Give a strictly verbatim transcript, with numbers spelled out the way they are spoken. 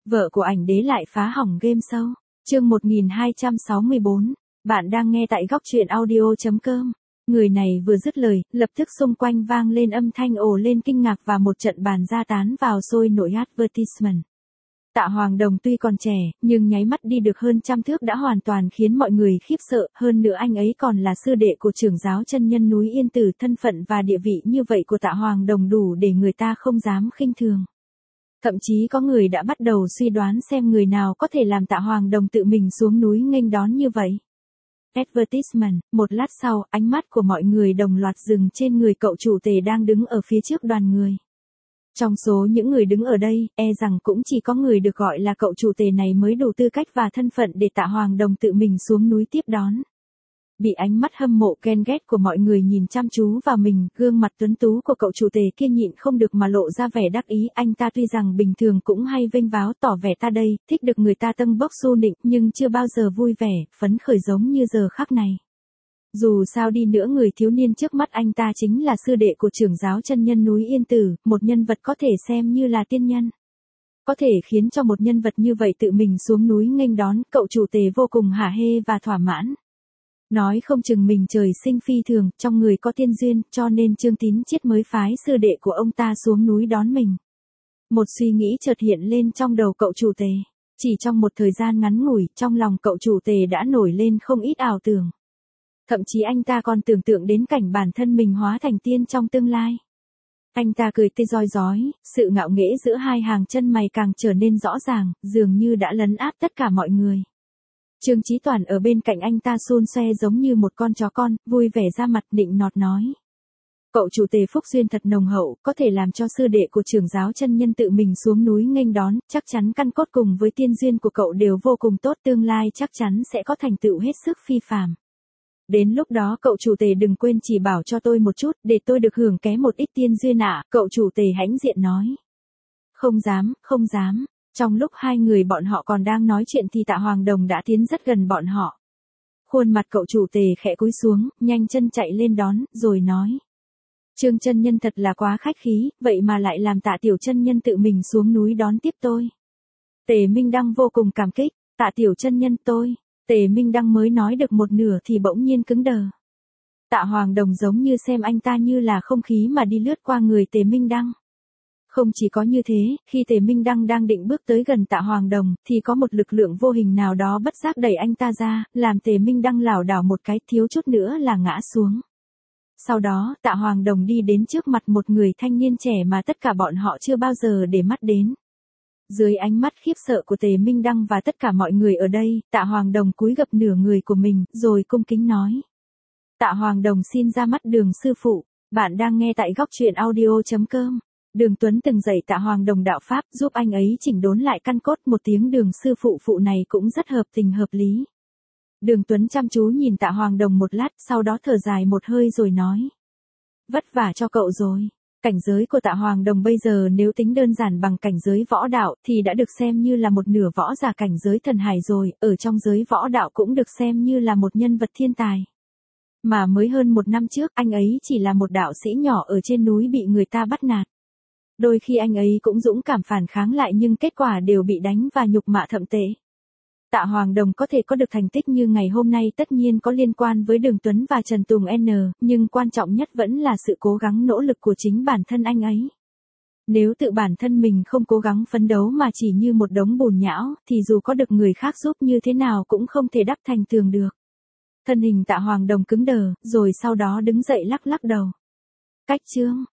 Vợ của ảnh đế lại phá hỏng game show. Chương một nghìn hai trăm sáu mươi bốn. Bạn đang nghe tại góc truyện audio chấm com. Người này vừa dứt lời, lập tức xung quanh vang lên âm thanh ồ lên kinh ngạc và một trận bàn ra tán vào sôi nổi advertisement. Tạ Hoàng Đồng tuy còn trẻ, nhưng nháy mắt đi được hơn trăm thước đã hoàn toàn khiến mọi người khiếp sợ, hơn nữa anh ấy còn là sư đệ của trưởng giáo chân nhân núi Yên Tử, thân phận và địa vị như vậy của Tạ Hoàng Đồng đủ để người ta không dám khinh thường. Thậm chí có người đã bắt đầu suy đoán xem người nào có thể làm Tạ Hoàng Đồng tự mình xuống núi nghênh đón như vậy. Advertisement, một lát sau, ánh mắt của mọi người đồng loạt dừng trên người cậu chủ tề đang đứng ở phía trước đoàn người. Trong số những người đứng ở đây, e rằng cũng chỉ có người được gọi là cậu chủ tề này mới đủ tư cách và thân phận để Tạ Hoàng Đồng tự mình xuống núi tiếp đón. Bị ánh mắt hâm mộ ghen ghét của mọi người nhìn chăm chú vào mình, gương mặt tuấn tú của cậu chủ tề kia nhịn không được mà lộ ra vẻ đắc ý. Anh ta tuy rằng bình thường cũng hay vênh váo tỏ vẻ ta đây, thích được người ta tâng bốc xu nịnh, nhưng chưa bao giờ vui vẻ, phấn khởi giống như giờ khắc này. Dù sao đi nữa người thiếu niên trước mắt anh ta chính là sư đệ của trưởng giáo chân nhân núi Yên Tử, một nhân vật có thể xem như là tiên nhân. Có thể khiến cho một nhân vật như vậy tự mình xuống núi nghênh đón, cậu chủ tề vô cùng hả hê và thỏa mãn. Nói không chừng mình trời sinh phi thường, trong người có tiên duyên, cho nên Trương Tín Chiết mới phái sư đệ của ông ta xuống núi đón mình. Một suy nghĩ chợt hiện lên trong đầu cậu chủ tề. Chỉ trong một thời gian ngắn ngủi, trong lòng cậu chủ tề đã nổi lên không ít ảo tưởng. Thậm chí anh ta còn tưởng tượng đến cảnh bản thân mình hóa thành tiên trong tương lai. Anh ta cười tê rói rói, sự ngạo nghễ giữa hai hàng chân mày càng trở nên rõ ràng, dường như đã lấn át tất cả mọi người. Trương Chí Toàn ở bên cạnh anh ta xun xoe giống như một con chó con, vui vẻ ra mặt nịnh nọt nói. Cậu chủ tề phúc duyên thật nồng hậu, có thể làm cho sư đệ của trưởng giáo chân nhân tự mình xuống núi nghênh đón, chắc chắn căn cốt cùng với tiên duyên của cậu đều vô cùng tốt, tương lai chắc chắn sẽ có thành tựu hết sức phi phàm. Đến lúc đó cậu chủ tề đừng quên chỉ bảo cho tôi một chút, để tôi được hưởng ké một ít tiên duyên ạ, cậu chủ tề hãnh diện nói. Không dám, không dám. Trong lúc hai người bọn họ còn đang nói chuyện thì Tạ Hoàng Đồng đã tiến rất gần bọn họ. Khuôn mặt cậu chủ tề khẽ cúi xuống, nhanh chân chạy lên đón, rồi nói. Trương chân nhân thật là quá khách khí, vậy mà lại làm Tạ tiểu chân nhân tự mình xuống núi đón tiếp tôi. Tề Minh Đăng vô cùng cảm kích, Tạ tiểu chân nhân tôi. Tề Minh Đăng mới nói được một nửa thì bỗng nhiên cứng đờ. Tạ Hoàng Đồng giống như xem anh ta như là không khí mà đi lướt qua người Tề Minh Đăng. Không chỉ có như thế, khi Tề Minh Đăng đang định bước tới gần Tạ Hoàng Đồng, thì có một lực lượng vô hình nào đó bất giác đẩy anh ta ra, làm Tề Minh Đăng lảo đảo một cái, thiếu chút nữa là ngã xuống. Sau đó, Tạ Hoàng Đồng đi đến trước mặt một người thanh niên trẻ mà tất cả bọn họ chưa bao giờ để mắt đến. Dưới ánh mắt khiếp sợ của Tề Minh Đăng và tất cả mọi người ở đây, Tạ Hoàng Đồng cúi gập nửa người của mình, rồi cung kính nói. Tạ Hoàng Đồng xin ra mắt Đường sư phụ, bạn đang nghe tại góc truyện audio chấm com. Đường Tuấn từng dạy Tạ Hoàng Đồng đạo pháp, giúp anh ấy chỉnh đốn lại căn cốt, một tiếng Đường sư phụ phụ này cũng rất hợp tình hợp lý. Đường Tuấn chăm chú nhìn Tạ Hoàng Đồng một lát, sau đó thở dài một hơi rồi nói. Vất vả cho cậu rồi. Cảnh giới của Tạ Hoàng Đồng bây giờ nếu tính đơn giản bằng cảnh giới võ đạo thì đã được xem như là một nửa võ giả cảnh giới thần hải rồi, ở trong giới võ đạo cũng được xem như là một nhân vật thiên tài. Mà mới hơn một năm trước anh ấy chỉ là một đạo sĩ nhỏ ở trên núi bị người ta bắt nạt. Đôi khi anh ấy cũng dũng cảm phản kháng lại nhưng kết quả đều bị đánh và nhục mạ thậm tệ. Tạ Hoàng Đồng có thể có được thành tích như ngày hôm nay tất nhiên có liên quan với Đường Tuấn và Trần Tùng N, nhưng quan trọng nhất vẫn là sự cố gắng nỗ lực của chính bản thân anh ấy. Nếu tự bản thân mình không cố gắng phấn đấu mà chỉ như một đống bùn nhão, thì dù có được người khác giúp như thế nào cũng không thể đắp thành tường được. Thân hình Tạ Hoàng Đồng cứng đờ, rồi sau đó đứng dậy lắc lắc đầu. Cách chương.